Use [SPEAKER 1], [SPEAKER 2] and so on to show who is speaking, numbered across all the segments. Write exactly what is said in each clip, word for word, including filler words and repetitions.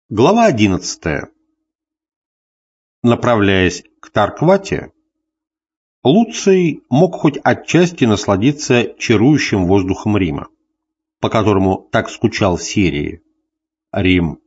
[SPEAKER 1] Глава одиннадцатая. Направляясь к Тарквате, Луций мог хоть отчасти насладиться чарующим воздухом Рима, по которому так скучал в Сирии. Рим.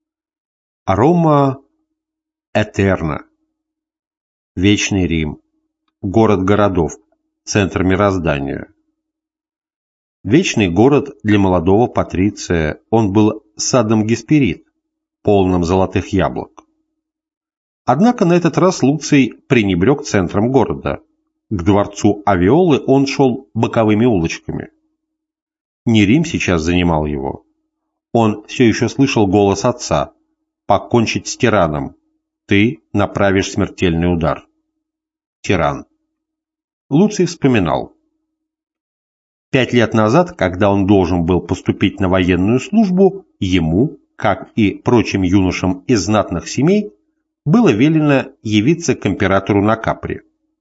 [SPEAKER 1] Рома этерна. Вечный Рим. Город городов. Центр мироздания. Вечный город для молодого патриция, он был садом Гесперид, полным золотых яблок. Однако на этот раз Луций пренебрег центром города. К дворцу Авиолы он шел боковыми улочками. Не Рим сейчас занимал его. Он все еще слышал голос отца: «Покончить с тираном. Ты направишь смертельный удар». Тиран. Луций вспоминал. Пять лет назад, когда он должен был поступить на военную службу, ему, как и прочим юношам из знатных семей, было велено явиться к императору на Капри.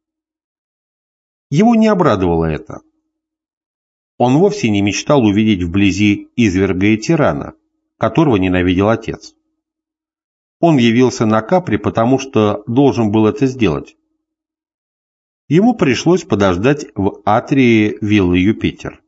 [SPEAKER 1] Его не обрадовало это. Он вовсе не мечтал увидеть вблизи изверга и тирана, которого ненавидел отец. Он явился на Капри, потому что должен был это сделать. Ему пришлось подождать в атрии виллы Юпитер.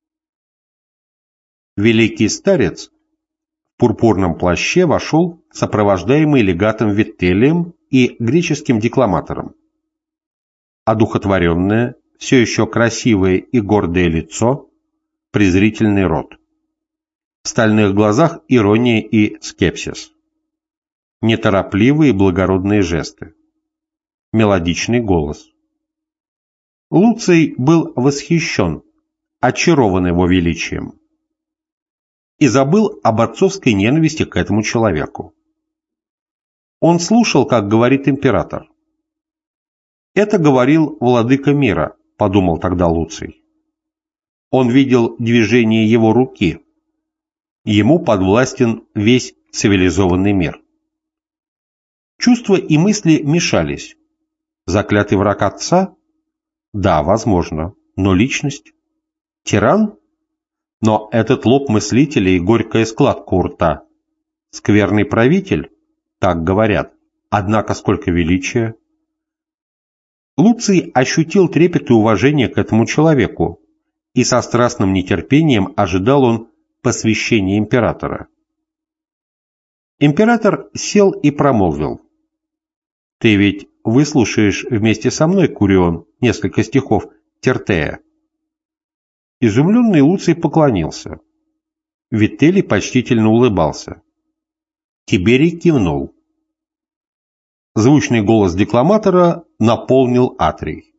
[SPEAKER 1] Великий старец в пурпурном плаще вошел, сопровождаемый легатом Вителлием и греческим декламатором. Одухотворенное, все еще красивое и гордое лицо, презрительный рот. В стальных глазах ирония и скепсис. Неторопливые и благородные жесты. Мелодичный голос. Луций был восхищен, очарован его величием. И забыл об отцовской ненависти к этому человеку. Он слушал, как говорит император. «Это говорил владыка мира», — подумал тогда Луций. Он видел движение его руки. Ему подвластен весь цивилизованный мир. Чувства и мысли мешались. Заклятый враг отца? Да, возможно, но личность? Тиран? Но этот лоб мыслителя и горькая складка у рта. Скверный правитель? Так говорят. Однако сколько величия. Луций ощутил трепет и уважение к этому человеку, и со страстным нетерпением ожидал он посвящения императора. Император сел и промолвил. «Ты ведь выслушаешь вместе со мной, Курион, несколько стихов Тертея?» Изумленный Луций поклонился. Вителлий почтительно улыбался. Тиберий кивнул. Звучный голос декламатора наполнил атрий.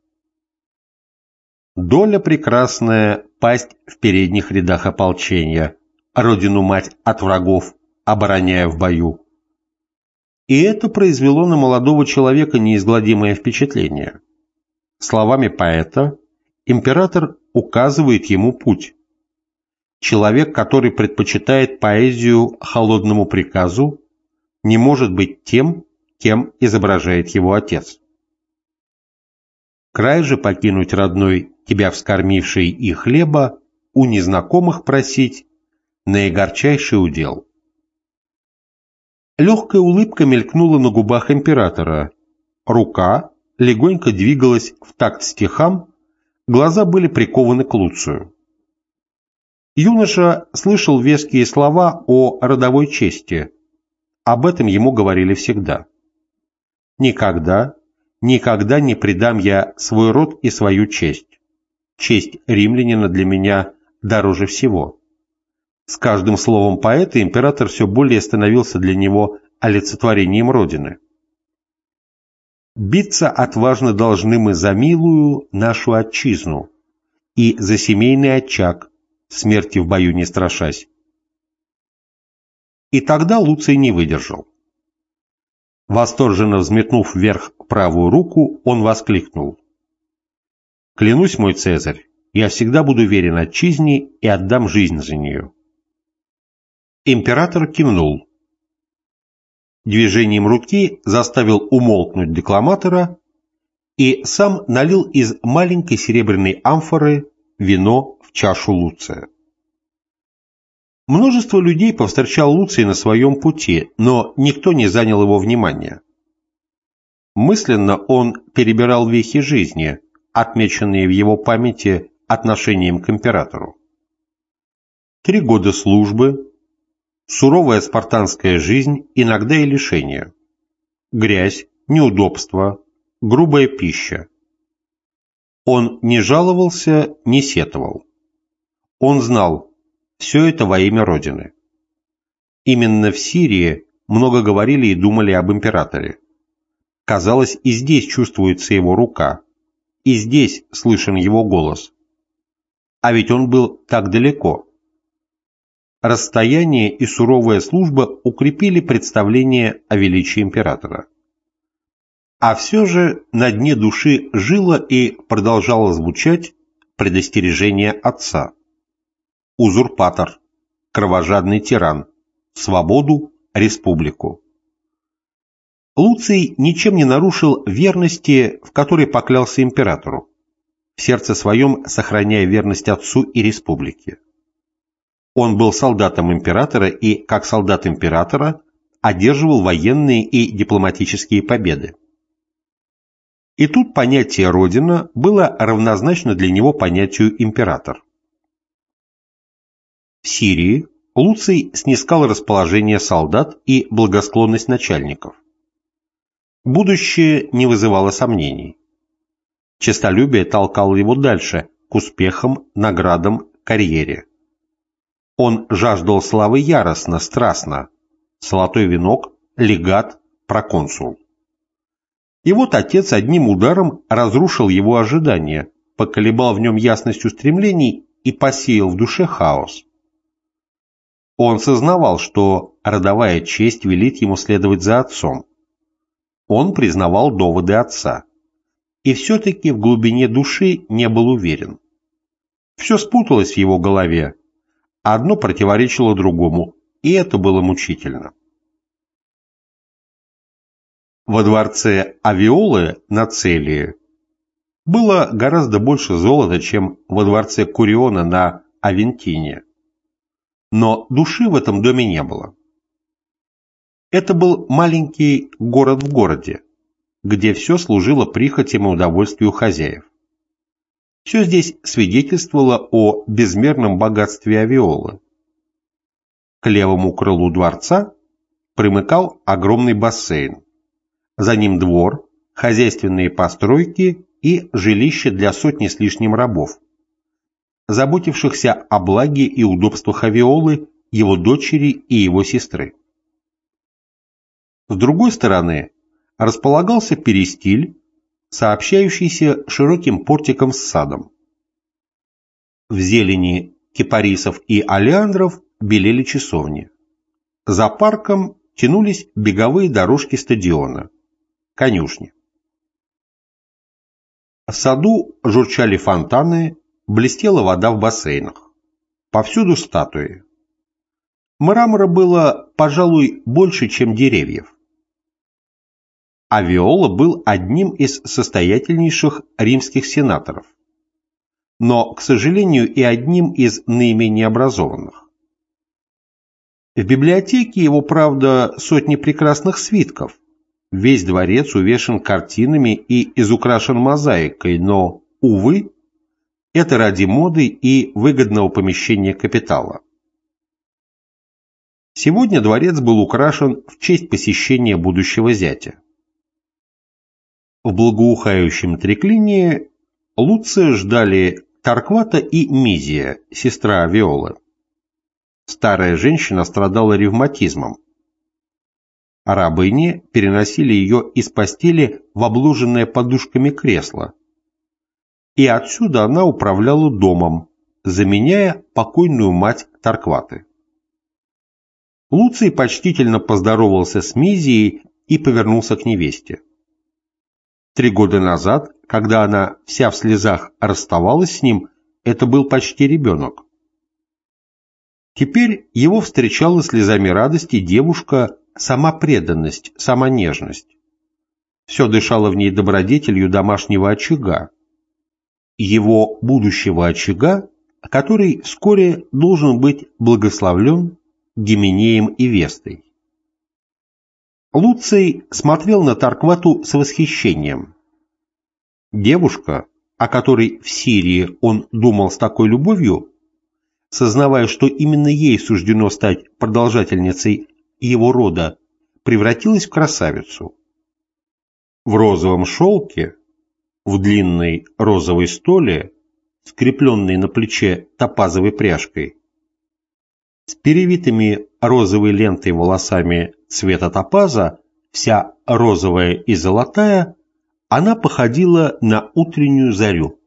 [SPEAKER 1] «Доля прекрасная пасть в передних рядах ополчения, родину-мать от врагов, обороняя в бою». И это произвело на молодого человека неизгладимое впечатление. Словами поэта император указывает ему путь. Человек, который предпочитает поэзию холодному приказу, не может быть тем, кем изображает его отец. Край же покинуть родной, тебя вскормивший и хлеба, у незнакомых просить, наигорчайший удел. Легкая улыбка мелькнула на губах императора. Рука легонько двигалась в такт стихам, глаза были прикованы к Луцию. Юноша слышал веские слова о родовой чести. Об этом ему говорили всегда. «Никогда, никогда не предам я свой род и свою честь. Честь римлянина для меня дороже всего». С каждым словом поэта император все более становился для него олицетворением Родины. «Биться отважно должны мы за милую нашу отчизну и за семейный очаг, смерти в бою не страшась». И тогда Луций не выдержал. Восторженно взметнув вверх правую руку, он воскликнул. «Клянусь, мой Цезарь, я всегда буду верен отчизне и отдам жизнь за нее». Император кивнул. Движением руки заставил умолкнуть декламатора и сам налил из маленькой серебряной амфоры вино в чашу Луция. Множество людей повстречал Луций на своем пути, но никто не занял его внимания. Мысленно он перебирал вехи жизни, отмеченные в его памяти отношением к императору. Три года службы, суровая спартанская жизнь, иногда и лишения, грязь, неудобства, грубая пища. Он не жаловался, не сетовал. Он знал, все это во имя Родины. Именно в Сирии много говорили и думали об императоре. Казалось, и здесь чувствуется его рука, и здесь слышен его голос. А ведь он был так далеко. Расстояние и суровая служба укрепили представление о величии императора. А все же на дне души жило и продолжало звучать предостережение отца. Узурпатор, кровожадный тиран, свободу, республику. Луций ничем не нарушил верности, в которой поклялся императору, в сердце своем сохраняя верность отцу и республике. Он был солдатом императора и, как солдат императора, одерживал военные и дипломатические победы. И тут понятие «родина» было равнозначно для него понятию «император». В Сирии Луций снискал расположение солдат и благосклонность начальников. Будущее не вызывало сомнений. Честолюбие толкало его дальше, к успехам, наградам, карьере. Он жаждал славы яростно, страстно. Золотой венок, легат, проконсул. И вот отец одним ударом разрушил его ожидания, поколебал в нем ясность устремлений и посеял в душе хаос. Он сознавал, что родовая честь велит ему следовать за отцом. Он признавал доводы отца. И все-таки в глубине души не был уверен. Все спуталось в его голове. Одно противоречило другому, и это было мучительно. Во дворце Авиолы на Целии было гораздо больше золота, чем во дворце Куриона на Авентине. Но души в этом доме не было. Это был маленький город в городе, где все служило прихотям и удовольствию хозяев. Все здесь свидетельствовало о безмерном богатстве Авиолы. К левому крылу дворца примыкал огромный бассейн. За ним двор, хозяйственные постройки и жилище для сотни с лишним рабов, заботившихся о благе и удобствах Авиолы, его дочери и его сестры. С другой стороны располагался перистиль, сообщающийся широким портиком с садом. В зелени кипарисов и олеандров белели часовни. За парком тянулись беговые дорожки стадиона, конюшни. В саду журчали фонтаны, блестела вода в бассейнах. Повсюду статуи. Мрамора было, пожалуй, больше, чем деревьев. Авиола был одним из состоятельнейших римских сенаторов, но, к сожалению, и одним из наименее образованных. В библиотеке его, правда, сотни прекрасных свитков, весь дворец увешан картинами и изукрашен мозаикой, но, увы, это ради моды и выгодного помещения капитала. Сегодня дворец был украшен в честь посещения будущего зятя. В благоухающем триклинии Луция ждали Тарквата и Мизия, сестра Авиолы. Старая женщина страдала ревматизмом. Рабыни переносили ее из постели в обложенное подушками кресло. И отсюда она управляла домом, заменяя покойную мать Таркваты. Луций почтительно поздоровался с Мизией и повернулся к невесте. Три года назад, когда она вся в слезах расставалась с ним, это был почти ребенок. Теперь его встречала слезами радости девушка, сама преданность, сама нежность. Все дышало в ней добродетелью домашнего очага. Его будущего очага который вскоре должен быть благословлен Гименеем и Вестой. Луций смотрел на Торквату с восхищением. Девушка, о которой в Сирии он думал с такой любовью, сознавая, что именно ей суждено стать продолжательницей его рода, превратилась в красавицу. В розовом шелке, в длинной розовой столе, скрепленной на плече топазовой пряжкой, с перевитыми розовой лентой волосами цвета топаза, вся розовая и золотая, она походила на утреннюю зарю.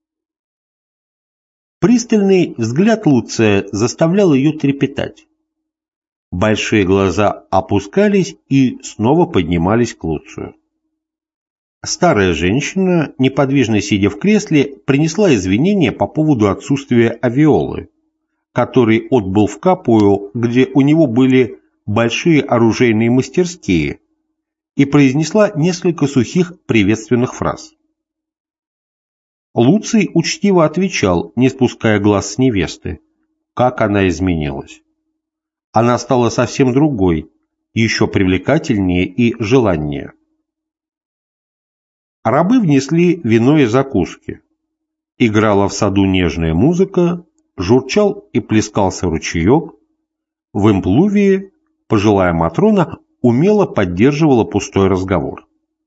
[SPEAKER 1] Пристальный взгляд Луция заставлял ее трепетать. Большие глаза опускались и снова поднимались к Луцию. Старая женщина, неподвижно сидя в кресле, принесла извинения по поводу отсутствия Авиолы, который отбыл в Капую, где у него были большие оружейные мастерские, и произнесла несколько сухих приветственных фраз. Луций учтиво отвечал, не спуская глаз с невесты, как она изменилась. Она стала совсем другой, еще привлекательнее и желаннее. Рабы внесли вино и закуски. Играла в саду нежная музыка, журчал и плескался ручеек. В имплувии пожилая Матрона умело поддерживала пустой разговор.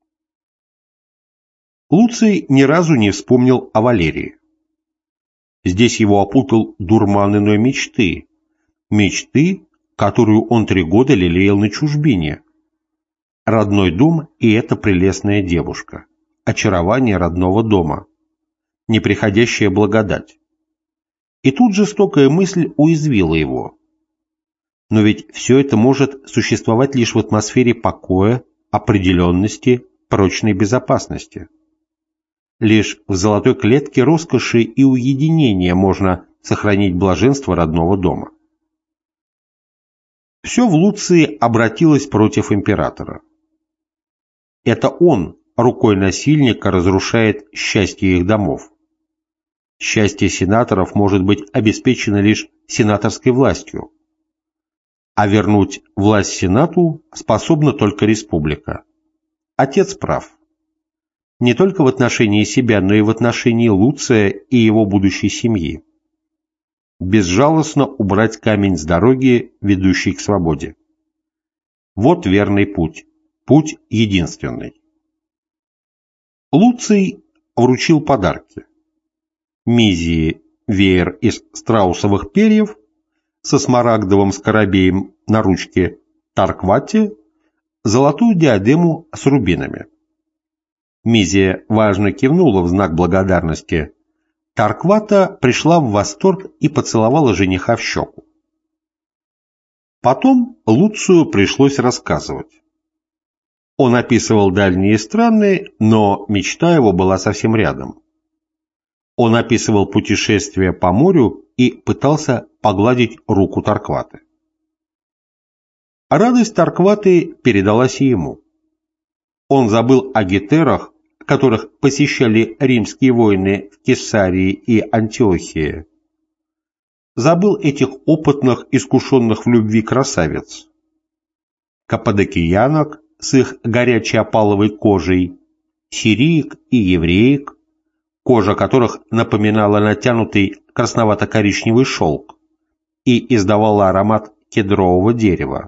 [SPEAKER 1] Луций ни разу не вспомнил о Валерии. Здесь его опутал дурман иной мечты, мечты, которую он три года лелеял на чужбине. Родной дом и эта прелестная девушка, очарование родного дома, неприходящая благодать. И тут жестокая мысль уязвила его. Но ведь все это может существовать лишь в атмосфере покоя, определенности, прочной безопасности. Лишь в золотой клетке роскоши и уединения можно сохранить блаженство родного дома. Все в Луции обратилось против императора. Это он рукой насильника разрушает счастье их домов. Счастье сенаторов может быть обеспечено лишь сенаторской властью, а вернуть власть Сенату способна только республика. Отец прав. Не только в отношении себя, но и в отношении Луция и его будущей семьи. Безжалостно убрать камень с дороги, ведущей к свободе. Вот верный путь, путь единственный. Луций вручил подарки. Мизии веер из страусовых перьев со смарагдовым скоробеем на ручке, Торквате золотую диадему с рубинами. Мизия важно кивнула в знак благодарности. Торквата пришла в восторг и поцеловала жениха в щеку. Потом Луцию пришлось рассказывать. Он описывал дальние страны, но мечта его была совсем рядом. Он описывал путешествие по морю и пытался погладить руку Торкваты. Радость Торкваты передалась и ему. Он забыл о гетерах, которых посещали римские воины в Кесарии и Антиохии. Забыл этих опытных, искушенных в любви красавиц. Каппадокиянок с их горячей опаловой кожей, сириек и евреек, кожа которых напоминала натянутый красновато-коричневый шелк и издавала аромат кедрового дерева.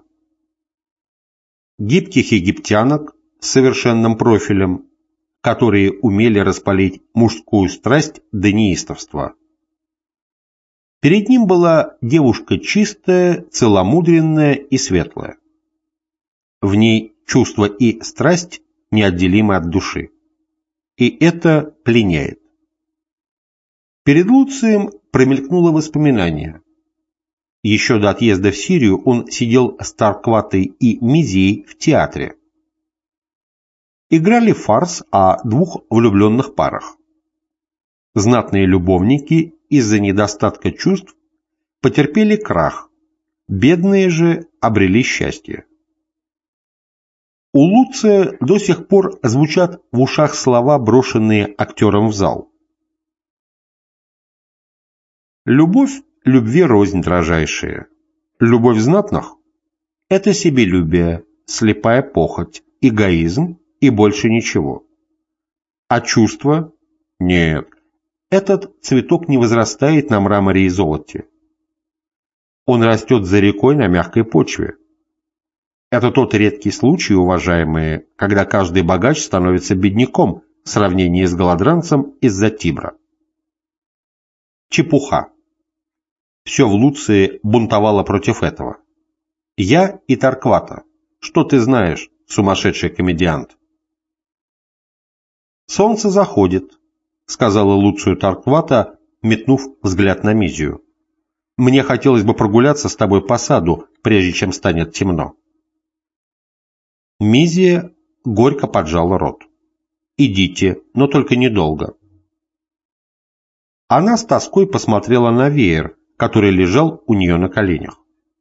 [SPEAKER 1] Гибких египтянок с совершенным профилем, которые умели распалить мужскую страсть до неистовства. Перед ним была девушка чистая, целомудренная и светлая. В ней чувство и страсть неотделимы от души. И это пленяет. Перед Луцием промелькнуло воспоминание. Еще до отъезда в Сирию он сидел с Торкватой и Мизией в театре. Играли фарс о двух влюбленных парах. Знатные любовники из-за недостатка чувств потерпели крах, бедные же обрели счастье. У Луция до сих пор звучат в ушах слова, брошенные актером в зал. Любовь любви рознь, дрожайшие. Любовь знатных – это себелюбие, слепая похоть, эгоизм и больше ничего. А чувство – нет, этот цветок не возрастает на мраморе и золоте. Он растет за рекой на мягкой почве. Это тот редкий случай, уважаемые, когда каждый богач становится бедняком в сравнении с голодранцем из-за Тибра. Чепуха. Все в Луции бунтовало против этого. Я и Торквата. Что ты знаешь, сумасшедший комедиант? «Солнце заходит», — сказала Луцию Торквата, метнув взгляд на Мизию. «Мне хотелось бы прогуляться с тобой по саду, прежде чем станет темно». Мизия горько поджала рот. «Идите, но только недолго». Она с тоской посмотрела на веер, который лежал у нее на коленях.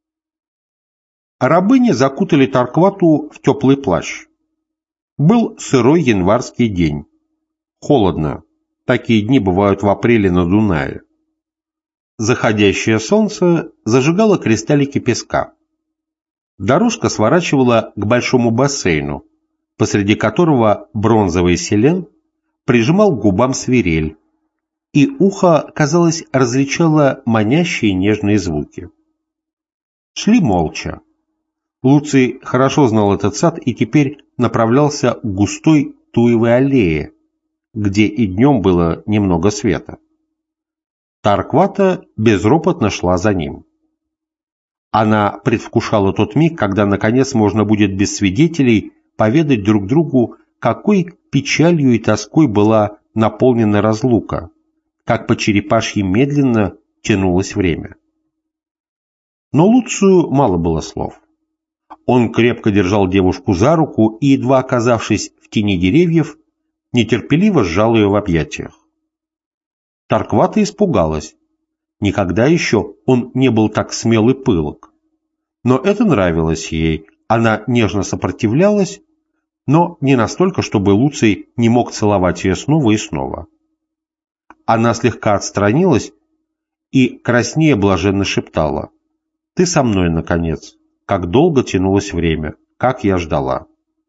[SPEAKER 1] Рабыни закутали Торквату в теплый плащ. Был сырой январский день. Холодно. Такие дни бывают в апреле на Дунае. Заходящее солнце зажигало кристаллики песка. Дорожка сворачивала к большому бассейну, посреди которого бронзовый селен прижимал к губам свирель, и ухо, казалось, различало манящие нежные звуки. Шли молча. Луций хорошо знал этот сад и теперь направлялся к густой туевой аллее, где и днем было немного света. Торквата безропотно шла за ним. Она предвкушала тот миг, когда наконец можно будет без свидетелей поведать друг другу, какой печалью и тоской была наполнена разлука, как по черепашьи медленно тянулось время. Но Луцию мало было слов. Он крепко держал девушку за руку и, едва оказавшись в тени деревьев, нетерпеливо сжал ее в объятиях. Торквата испугалась. Никогда еще он не был так смел и пылок. Но это нравилось ей, она нежно сопротивлялась, но не настолько, чтобы Луций не мог целовать ее снова и снова. Она слегка отстранилась и, краснея, блаженно шептала: «Ты со мной, наконец! Как долго тянулось время, как я ждала!»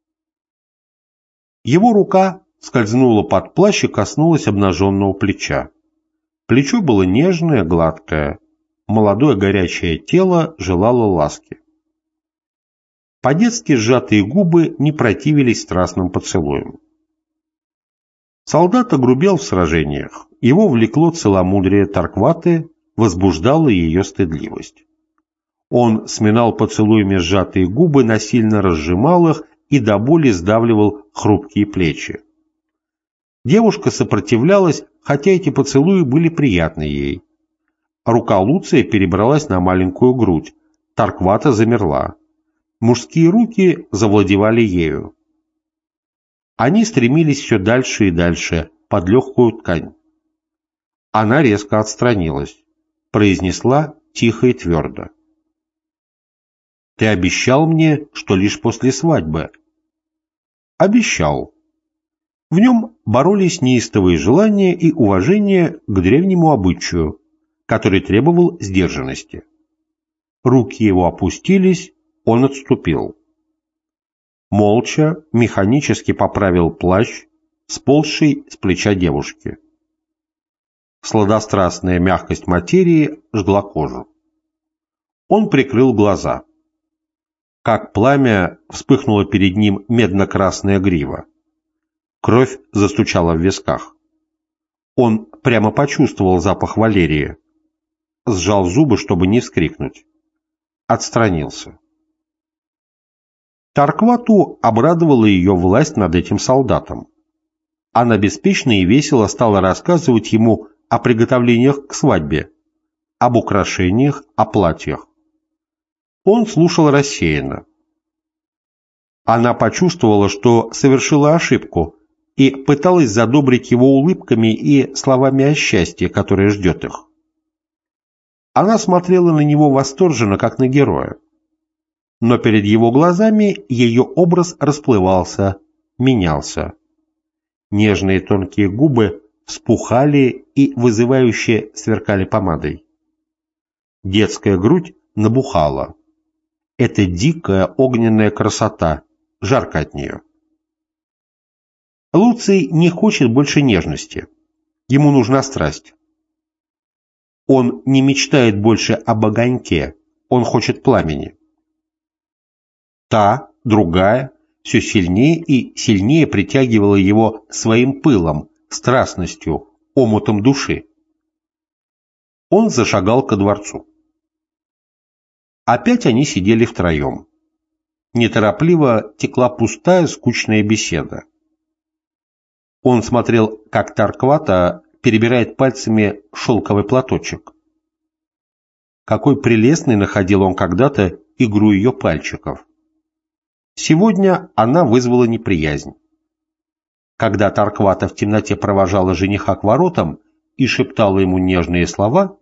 [SPEAKER 1] Его рука скользнула под плащ и коснулась обнаженного плеча. Плечо было нежное, гладкое, молодое горячее тело желало ласки. По-детски сжатые губы не противились страстным поцелуям. Солдат огрубел в сражениях, его влекло целомудрие Торкваты, возбуждала ее стыдливость. Он сминал поцелуями сжатые губы, насильно разжимал их и до боли сдавливал хрупкие плечи. Девушка сопротивлялась, хотя эти поцелуи были приятны ей. Рука Луция перебралась на маленькую грудь, Торквата замерла. Мужские руки завладевали ею. Они стремились все дальше и дальше, под легкую ткань. Она резко отстранилась, произнесла тихо и твердо: «Ты обещал мне, что лишь после свадьбы». «Обещал». В нем боролись неистовые желания и уважение к древнему обычаю, который требовал сдержанности. Руки его опустились, он отступил. Молча, механически поправил плащ, сползший с плеча девушки. Сладострастная мягкость материи жгла кожу. Он прикрыл глаза. Как пламя вспыхнула перед ним медно-красная грива. Кровь застучала в висках. Он прямо почувствовал запах валерии. Сжал зубы, чтобы не вскрикнуть. Отстранился. Торквату обрадовала ее власть над этим солдатом. Она беспечно и весело стала рассказывать ему о приготовлениях к свадьбе, об украшениях, о платьях. Он слушал рассеянно. Она почувствовала, что совершила ошибку, и пыталась задобрить его улыбками и словами о счастье, которое ждет их. Она смотрела на него восторженно, как на героя. Но перед его глазами ее образ расплывался, менялся. Нежные тонкие губы вспухали и вызывающе сверкали помадой. Детская грудь набухала. Это дикая огненная красота, жарко от нее. Луций не хочет больше нежности. Ему нужна страсть. Он не мечтает больше об огоньке, он хочет пламени. Та, другая, все сильнее и сильнее притягивала его своим пылом, страстностью, омутом души. Он зашагал ко дворцу. Опять они сидели втроем. Неторопливо текла пустая, скучная беседа. Он смотрел, как Торквата перебирает пальцами шелковый платочек. Какой прелестной находил он когда-то игру ее пальчиков. Сегодня она вызвала неприязнь. Когда Торквата в темноте провожала жениха к воротам и шептала ему нежные слова,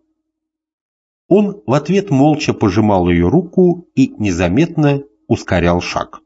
[SPEAKER 1] он в ответ молча пожимал ее руку и незаметно ускорял шаг.